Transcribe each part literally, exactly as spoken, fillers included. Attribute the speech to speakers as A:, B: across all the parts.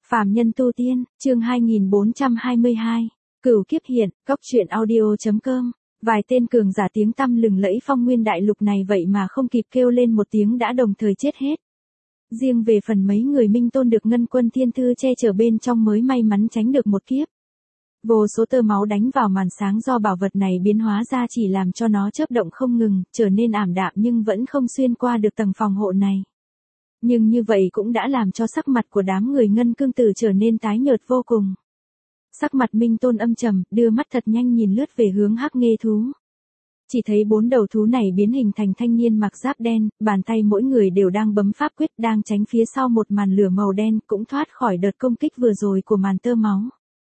A: Phàm nhân tu tiên, chương hai nghìn bốn trăm hai mươi hai. Cửu kiếp hiện, cốc truyện audio.com. Vài tên cường giả tiếng tăm lừng lẫy phong nguyên đại lục này vậy mà không kịp kêu lên một tiếng đã đồng thời chết hết. Riêng về phần mấy người minh tôn được ngân quân thiên thư che chở bên trong mới may mắn tránh được một kiếp. Vô số tơ máu đánh vào màn sáng do bảo vật này biến hóa ra chỉ làm cho nó chớp động không ngừng, trở nên ảm đạm nhưng vẫn không xuyên qua được tầng phòng hộ này. Nhưng như vậy cũng đã làm cho sắc mặt của đám người ngân cương tử trở nên tái nhợt vô cùng. Sắc mặt minh tôn âm trầm, đưa mắt thật nhanh nhìn lướt về hướng hắc nghê thú. Chỉ thấy bốn đầu thú này biến hình thành thanh niên mặc giáp đen, bàn tay mỗi người đều đang bấm pháp quyết, đang tránh phía sau một màn lửa màu đen, cũng thoát khỏi đợt công kích vừa rồi của màn tơ máu.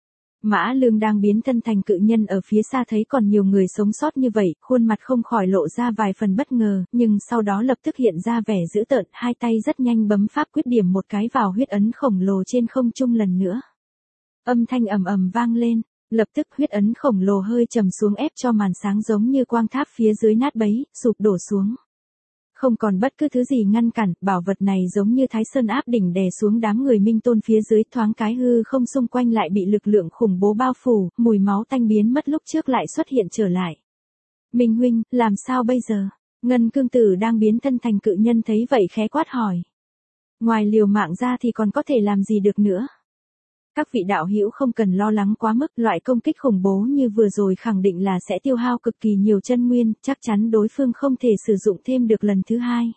A: Mã Lương đang biến thân thành cự nhân ở phía xa thấy còn nhiều người sống sót như vậy, khuôn mặt không khỏi lộ ra vài phần bất ngờ, nhưng sau đó lập tức hiện ra vẻ dữ tợn, hai tay rất nhanh bấm pháp quyết điểm một cái vào huyết ấn khổng lồ trên không trung lần nữa. Âm thanh ầm ầm vang lên, lập tức huyết ấn khổng lồ hơi trầm xuống ép cho màn sáng giống như quang tháp phía dưới nát bấy, sụp đổ xuống. Không còn bất cứ thứ gì ngăn cản, bảo vật này giống như Thái Sơn áp đỉnh đè xuống đám người minh tôn phía dưới, thoáng cái hư không xung quanh lại bị lực lượng khủng bố bao phủ, mùi máu tanh biến mất lúc trước lại xuất hiện trở lại. Minh huynh, làm sao bây giờ? Ngân cương tử đang biến thân thành cự nhân thấy vậy khẽ quát hỏi. Ngoài liều mạng ra thì còn có thể làm gì được nữa? Các vị đạo hữu không cần lo lắng quá mức, loại công kích khủng bố như vừa rồi khẳng định là sẽ tiêu hao cực kỳ nhiều chân nguyên, chắc chắn đối phương không thể sử dụng thêm được lần thứ hai.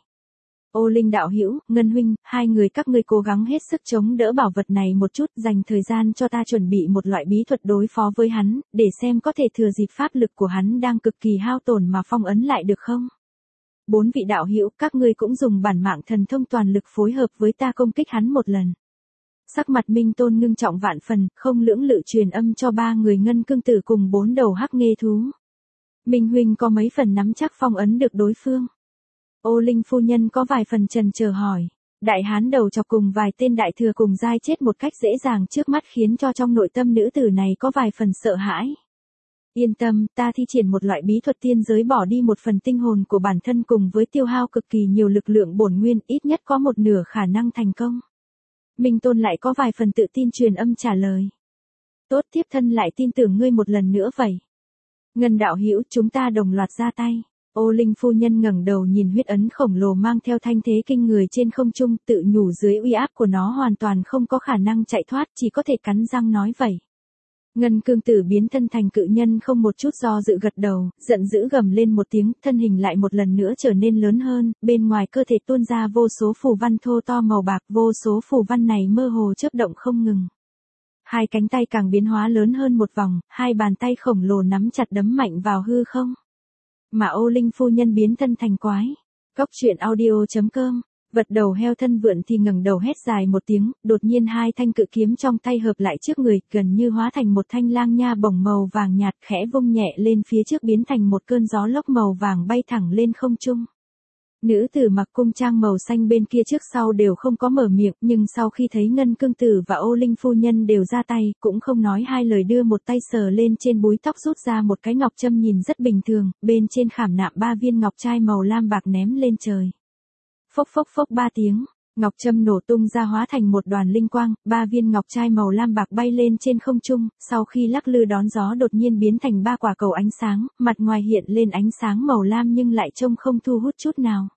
A: Ô Linh đạo hữu, Ngân huynh, hai người các ngươi cố gắng hết sức chống đỡ bảo vật này một chút, dành thời gian cho ta chuẩn bị một loại bí thuật đối phó với hắn, để xem có thể thừa dịp pháp lực của hắn đang cực kỳ hao tổn mà phong ấn lại được không? Bốn vị đạo hữu, các ngươi cũng dùng bản mạng thần thông toàn lực phối hợp với ta công kích hắn một lần. Sắc mặt minh tôn ngưng trọng vạn phần, không lưỡng lự truyền âm cho ba người ngân cương tử cùng bốn đầu hắc nghê thú. Minh huynh có mấy phần nắm chắc phong ấn được đối phương? Ô Linh phu nhân có vài phần chần chờ hỏi. Đại hán đầu chọc cùng vài tên đại thừa cùng giai chết một cách dễ dàng trước mắt khiến cho trong nội tâm nữ tử này có vài phần sợ hãi. Yên tâm, ta thi triển một loại bí thuật tiên giới bỏ đi một phần tinh hồn của bản thân cùng với tiêu hao cực kỳ nhiều lực lượng bổn nguyên, ít nhất có một nửa khả năng thành công. Minh tôn lại có vài phần tự tin truyền âm trả lời. Tốt, tiếp thân lại tin tưởng ngươi một lần nữa vậy. Ngân đạo hữu, chúng ta đồng loạt ra tay. Ô Linh phu nhân ngẩng đầu nhìn huyết ấn khổng lồ mang theo thanh thế kinh người trên không trung, tự nhủ dưới uy áp của nó hoàn toàn không có khả năng chạy thoát, chỉ có thể cắn răng nói vậy. Ngân cương tử biến thân thành cự nhân không một chút do dự gật đầu, giận dữ gầm lên một tiếng, thân hình lại một lần nữa trở nên lớn hơn, bên ngoài cơ thể tuôn ra vô số phù văn thô to màu bạc, vô số phù văn này mơ hồ chớp động không ngừng. Hai cánh tay càng biến hóa lớn hơn một vòng, hai bàn tay khổng lồ nắm chặt đấm mạnh vào hư không. Mà Ô Linh phu nhân biến thân thành quái. Cốc truyện audio.com. Vật đầu heo thân vượn thì ngẩng đầu hét dài một tiếng, đột nhiên hai thanh cự kiếm trong tay hợp lại trước người, gần như hóa thành một thanh lang nha bổng màu vàng nhạt, khẽ vung nhẹ lên phía trước biến thành một cơn gió lốc màu vàng bay thẳng lên không trung. Nữ tử mặc cung trang màu xanh bên kia trước sau đều không có mở miệng, nhưng sau khi thấy Ngân cương tử và Ô Linh phu nhân đều ra tay, cũng không nói hai lời đưa một tay sờ lên trên búi tóc rút ra một cái ngọc châm nhìn rất bình thường, bên trên khảm nạm ba viên ngọc trai màu lam bạc ném lên trời. Phốc phốc phốc ba tiếng, ngọc châm nổ tung ra hóa thành một đoàn linh quang, ba viên ngọc trai màu lam bạc bay lên trên không trung, sau khi lắc lư đón gió đột nhiên biến thành ba quả cầu ánh sáng, mặt ngoài hiện lên ánh sáng màu lam nhưng lại trông không thu hút chút nào.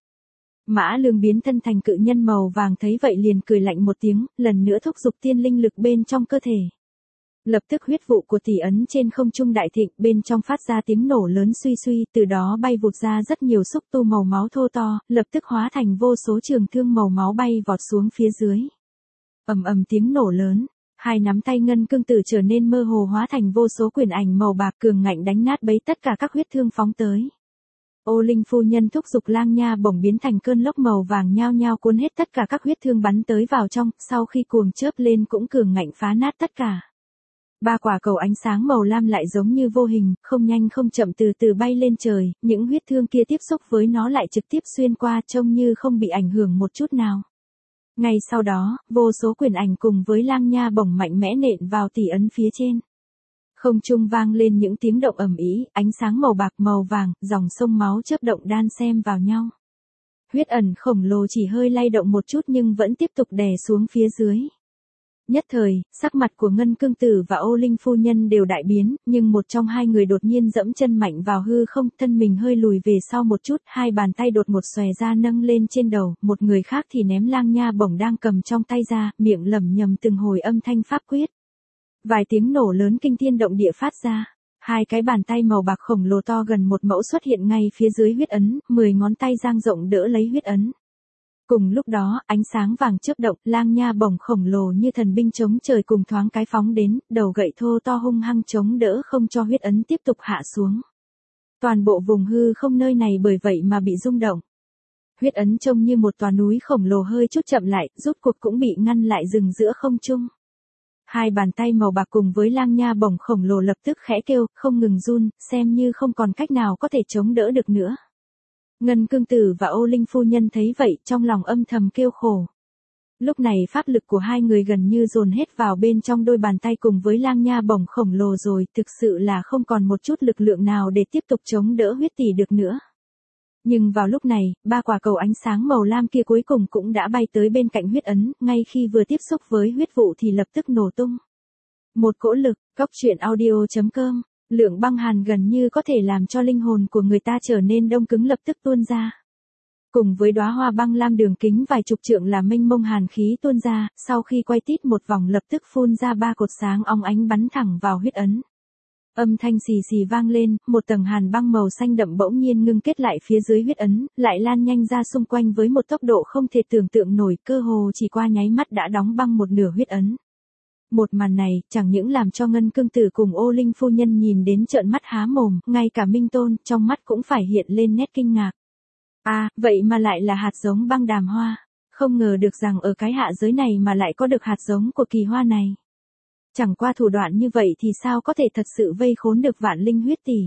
A: Mã Lương biến thân thành cự nhân màu vàng thấy vậy liền cười lạnh một tiếng, lần nữa thúc giục tiên linh lực bên trong cơ thể. Lập tức huyết vụ của tỷ ấn trên không trung đại thịnh, bên trong phát ra tiếng nổ lớn suy suy, từ đó bay vụt ra rất nhiều xúc tu màu máu thô to, lập tức hóa thành vô số trường thương màu máu bay vọt xuống phía dưới. Ầm ầm tiếng nổ lớn, hai nắm tay ngân cương tử trở nên mơ hồ hóa thành vô số quyền ảnh màu bạc cường ngạnh đánh nát bấy tất cả các huyết thương phóng tới. Ô Linh phu nhân thúc giục lang nha bổng biến thành cơn lốc màu vàng nhao nhao cuốn hết tất cả các huyết thương bắn tới vào trong, sau khi cuồng chớp lên cũng cường ngạnh phá nát tất cả. Ba quả cầu ánh sáng màu lam lại giống như vô hình, không nhanh không chậm từ từ bay lên trời, những huyết thương kia tiếp xúc với nó lại trực tiếp xuyên qua trông như không bị ảnh hưởng một chút nào. Ngay sau đó, vô số quyền ảnh cùng với lang nha bổng mạnh mẽ nện vào tỷ ấn phía trên. Không trung vang lên những tiếng động ầm ĩ, ánh sáng màu bạc màu vàng, dòng sông máu chớp động đan xen vào nhau. Huyết ẩn khổng lồ chỉ hơi lay động một chút nhưng vẫn tiếp tục đè xuống phía dưới. Nhất thời, sắc mặt của Ngân Cương Tử và Ô Linh phu nhân đều đại biến, nhưng một trong hai người đột nhiên dẫm chân mạnh vào hư không, thân mình hơi lùi về sau một chút, hai bàn tay đột ngột xòe ra nâng lên trên đầu, một người khác thì ném lang nha bổng đang cầm trong tay ra, miệng lẩm nhẩm từng hồi âm thanh pháp quyết. Vài tiếng nổ lớn kinh thiên động địa phát ra. Hai cái bàn tay màu bạc khổng lồ to gần một mẫu xuất hiện ngay phía dưới huyết ấn, mười ngón tay dang rộng đỡ lấy huyết ấn. Cùng lúc đó, ánh sáng vàng chớp động, lang nha bổng khổng lồ như thần binh chống trời cùng thoáng cái phóng đến, đầu gậy thô to hung hăng chống đỡ không cho huyết ấn tiếp tục hạ xuống. Toàn bộ vùng hư không nơi này bởi vậy mà bị rung động. Huyết ấn trông như một tòa núi khổng lồ hơi chút chậm lại, rút cuộc cũng bị ngăn lại dừng giữa không trung. Hai bàn tay màu bạc cùng với lang nha bổng khổng lồ lập tức khẽ kêu, không ngừng run, xem như không còn cách nào có thể chống đỡ được nữa. Ngân Cương Tử và Ô Linh phu nhân thấy vậy, trong lòng âm thầm kêu khổ. Lúc này pháp lực của hai người gần như dồn hết vào bên trong đôi bàn tay cùng với lang nha bổng khổng lồ rồi, thực sự là không còn một chút lực lượng nào để tiếp tục chống đỡ huyết tỷ được nữa. Nhưng vào lúc này, ba quả cầu ánh sáng màu lam kia cuối cùng cũng đã bay tới bên cạnh huyết ấn, ngay khi vừa tiếp xúc với huyết vụ thì lập tức nổ tung. Một cỗ lực, Cóc Truyện Audio chấm com, lượng băng hàn gần như có thể làm cho linh hồn của người ta trở nên đông cứng lập tức tuôn ra. Cùng với đóa hoa băng lam đường kính vài chục trượng là mênh mông hàn khí tuôn ra, sau khi quay tít một vòng lập tức phun ra ba cột sáng óng ánh bắn thẳng vào huyết ấn. Âm thanh xì xì vang lên, một tầng hàn băng màu xanh đậm bỗng nhiên ngưng kết lại phía dưới huyết ấn, lại lan nhanh ra xung quanh với một tốc độ không thể tưởng tượng nổi, cơ hồ chỉ qua nháy mắt đã đóng băng một nửa huyết ấn. Một màn này, chẳng những làm cho Ngân Cương Tử cùng Ô Linh phu nhân nhìn đến trợn mắt há mồm, ngay cả Minh Tôn, trong mắt cũng phải hiện lên nét kinh ngạc. À, vậy mà lại là hạt giống băng đàm hoa, không ngờ được rằng ở cái hạ giới này mà lại có được hạt giống của kỳ hoa này. Chẳng qua thủ đoạn như vậy thì sao có thể thật sự vây khốn được vạn linh huyết tỷ.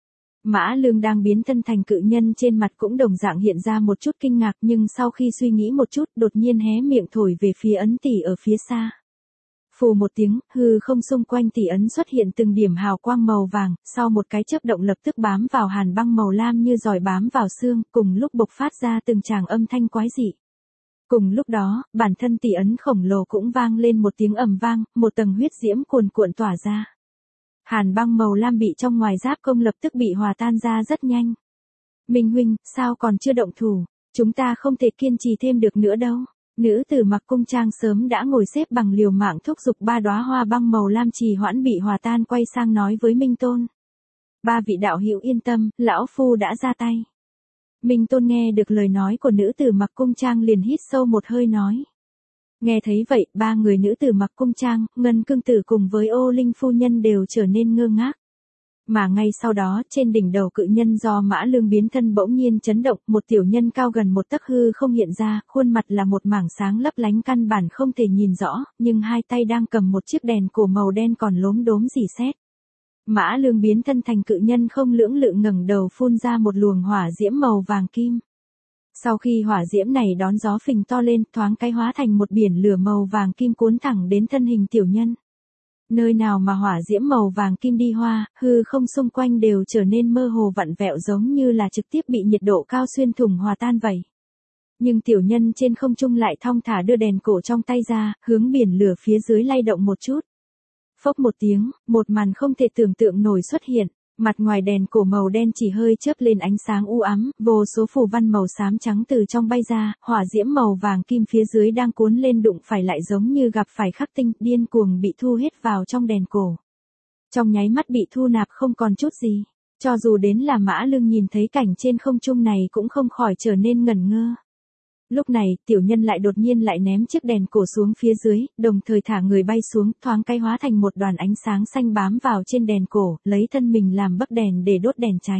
A: Mã Lương đang biến thân thành cự nhân trên mặt cũng đồng dạng hiện ra một chút kinh ngạc, nhưng sau khi suy nghĩ một chút đột nhiên hé miệng thổi về phía ấn tỷ ở phía xa. Phù một tiếng, hư không xung quanh tỷ ấn xuất hiện từng điểm hào quang màu vàng, sau một cái chớp động lập tức bám vào hàn băng màu lam như giỏi bám vào xương, cùng lúc bộc phát ra từng tràng âm thanh quái dị. Cùng lúc đó, bản thân tỷ ấn khổng lồ cũng vang lên một tiếng ầm vang, một tầng huyết diễm cuồn cuộn tỏa ra. Hàn băng màu lam bị trong ngoài giáp công lập tức bị hòa tan ra rất nhanh. Minh huynh, sao còn chưa động thủ, chúng ta không thể kiên trì thêm được nữa đâu. Nữ tử mặc cung trang sớm đã ngồi xếp bằng liều mạng thúc giục ba đóa hoa băng màu lam trì hoãn bị hòa tan quay sang nói với Minh Tôn. Ba vị đạo hữu yên tâm, lão phu đã ra tay. Minh Tôn nghe được lời nói của nữ tử mặc cung trang liền hít sâu một hơi nói. Nghe thấy vậy, ba người nữ tử mặc cung trang, Ngân Cương Tử cùng với Ô Linh phu nhân đều trở nên ngơ ngác. Mà ngay sau đó, trên đỉnh đầu cự nhân do Mã Lương biến thân bỗng nhiên chấn động, một tiểu nhân cao gần một tấc hư không hiện ra, khuôn mặt là một mảng sáng lấp lánh căn bản không thể nhìn rõ, nhưng hai tay đang cầm một chiếc đèn cổ màu đen còn lốm đốm rỉ sét. Mã Lương biến thân thành cự nhân không lưỡng lự ngẩng đầu phun ra một luồng hỏa diễm màu vàng kim. Sau khi hỏa diễm này đón gió phình to lên, thoáng cái hóa thành một biển lửa màu vàng kim cuốn thẳng đến thân hình tiểu nhân. Nơi nào mà hỏa diễm màu vàng kim đi hoa, hư không xung quanh đều trở nên mơ hồ vặn vẹo giống như là trực tiếp bị nhiệt độ cao xuyên thủng hòa tan vậy. Nhưng tiểu nhân trên không trung lại thong thả đưa đèn cổ trong tay ra, hướng biển lửa phía dưới lay động một chút. Phốc một tiếng, một màn không thể tưởng tượng nổi xuất hiện, mặt ngoài đèn cổ màu đen chỉ hơi chớp lên ánh sáng u ám, vô số phù văn màu xám trắng từ trong bay ra, hỏa diễm màu vàng kim phía dưới đang cuốn lên đụng phải lại giống như gặp phải khắc tinh, điên cuồng bị thu hết vào trong đèn cổ. Trong nháy mắt bị thu nạp không còn chút gì, cho dù đến là Mã Lương nhìn thấy cảnh trên không trung này cũng không khỏi trở nên ngẩn ngơ. Lúc này, tiểu nhân lại đột nhiên lại ném chiếc đèn cổ xuống phía dưới, đồng thời thả người bay xuống, thoáng cái hóa thành một đoàn ánh sáng xanh bám vào trên đèn cổ, lấy thân mình làm bấc đèn để đốt đèn cháy.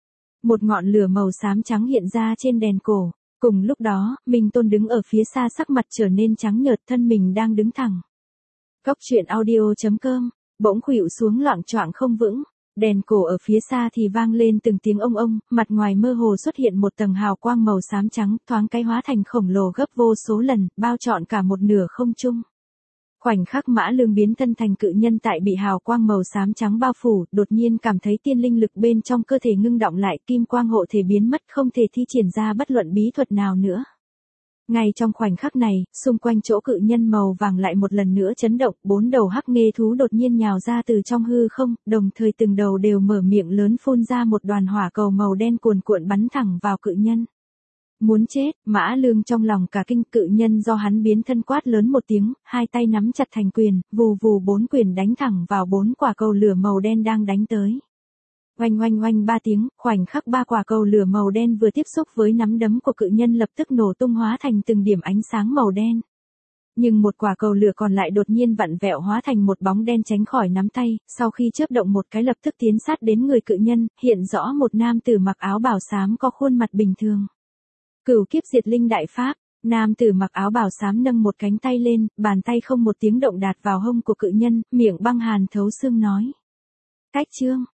A: Một ngọn lửa màu xám trắng hiện ra trên đèn cổ. Cùng lúc đó, Minh Tôn đứng ở phía xa sắc mặt trở nên trắng nhợt, thân mình đang đứng thẳng. Cóc Truyện Audio chấm com, bỗng khuỵu xuống loạng choạng không vững. Đèn cổ ở phía xa thì vang lên từng tiếng ông ông, mặt ngoài mơ hồ xuất hiện một tầng hào quang màu xám trắng, thoáng cái hóa thành khổng lồ gấp vô số lần, bao trọn cả một nửa không trung. Khoảnh khắc Mã Lương biến thân thành cự nhân tại bị hào quang màu xám trắng bao phủ, đột nhiên cảm thấy tiên linh lực bên trong cơ thể ngưng động lại, kim quang hộ thể biến mất, không thể thi triển ra bất luận bí thuật nào nữa. Ngay trong khoảnh khắc này, xung quanh chỗ cự nhân màu vàng lại một lần nữa chấn động, bốn đầu hắc nghê thú đột nhiên nhào ra từ trong hư không, đồng thời từng đầu đều mở miệng lớn phun ra một đoàn hỏa cầu màu đen cuồn cuộn bắn thẳng vào cự nhân. Muốn chết, Mã Lương trong lòng cả kinh, cự nhân do hắn biến thân quát lớn một tiếng, hai tay nắm chặt thành quyền, vù vù bốn quyền đánh thẳng vào bốn quả cầu lửa màu đen đang đánh tới. Oanh oanh oanh ba tiếng, khoảnh khắc ba quả cầu lửa màu đen vừa tiếp xúc với nắm đấm của cự nhân lập tức nổ tung hóa thành từng điểm ánh sáng màu đen. Nhưng một quả cầu lửa còn lại đột nhiên vặn vẹo hóa thành một bóng đen tránh khỏi nắm tay, sau khi chớp động một cái lập tức tiến sát đến người cự nhân, hiện rõ một nam tử mặc áo bào xám có khuôn mặt bình thường. Cửu kiếp diệt linh đại pháp, nam tử mặc áo bào xám nâng một cánh tay lên, bàn tay không một tiếng động đạt vào hông của cự nhân, miệng băng hàn thấu xương nói. Cách chương.